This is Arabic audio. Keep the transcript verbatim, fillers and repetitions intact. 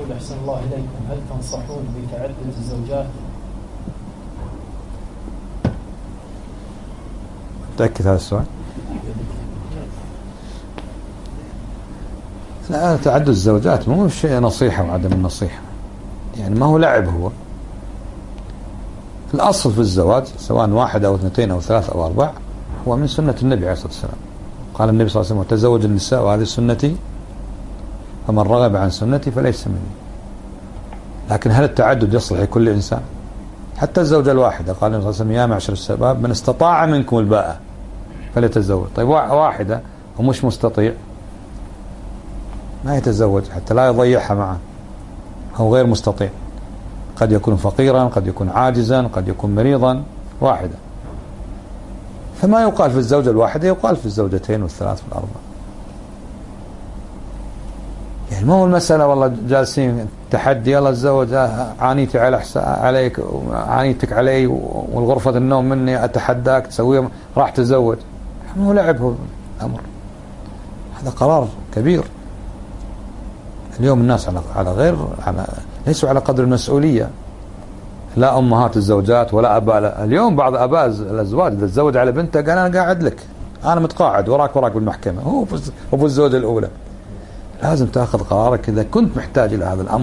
يقول أحسن الله إليكم، هل تنصحون بتعدد الزوجات؟ تأكد هذا السؤال. لا، تعدد الزوجات مو شيء نصيحة وعدم النصيحة، يعني ما هو لعب. هو الأصل في الزواج سواء واحد أو اثنتين أو ثلاث أو أربع هو من سنة النبي عليه الصلاة والسلام. قال النبي صلى الله عليه وسلم: تزوج النساء وهذه سنتي فمن رغب عن سنتي فليس مني. لكن هل التعدد يصلح لكل إنسان؟ حتى الزوجة الواحدة قال النبي صلى الله عليه وسلم: يا معشر الشباب من استطاع منكم الباءة فليتزوج. طيب واحدة ومش مستطيع ما يتزوج حتى لا يضيعها معه، أو غير مستطيع، قد يكون فقيرا، قد يكون عاجزا، قد يكون مريضا. واحدة، فما يقال في الزوجة الواحدة يقال في الزوجتين والثلاث والأربع. يعني ما هو المسألة والله جالسين تحدي يلا الزوج عانيتي على عليك عانيتك علي والغرفة النوم مني أتحداك تسويه، راح تزوج. ما هو لعب، هو الأمر هذا قرار كبير. اليوم الناس على على غير على ليسوا على قدر المسؤولية، لا أمهات الزوجات ولا أباء. اليوم بعض أباء الأزواج إذا تزوج على بنته قال أنا قاعد لك، أنا متقاعد وراك وراك بالمحكمة، هو في الزوجة الأولى. لازم تأخذ قرارك إذا كنت محتاج إلى هذا الأمر.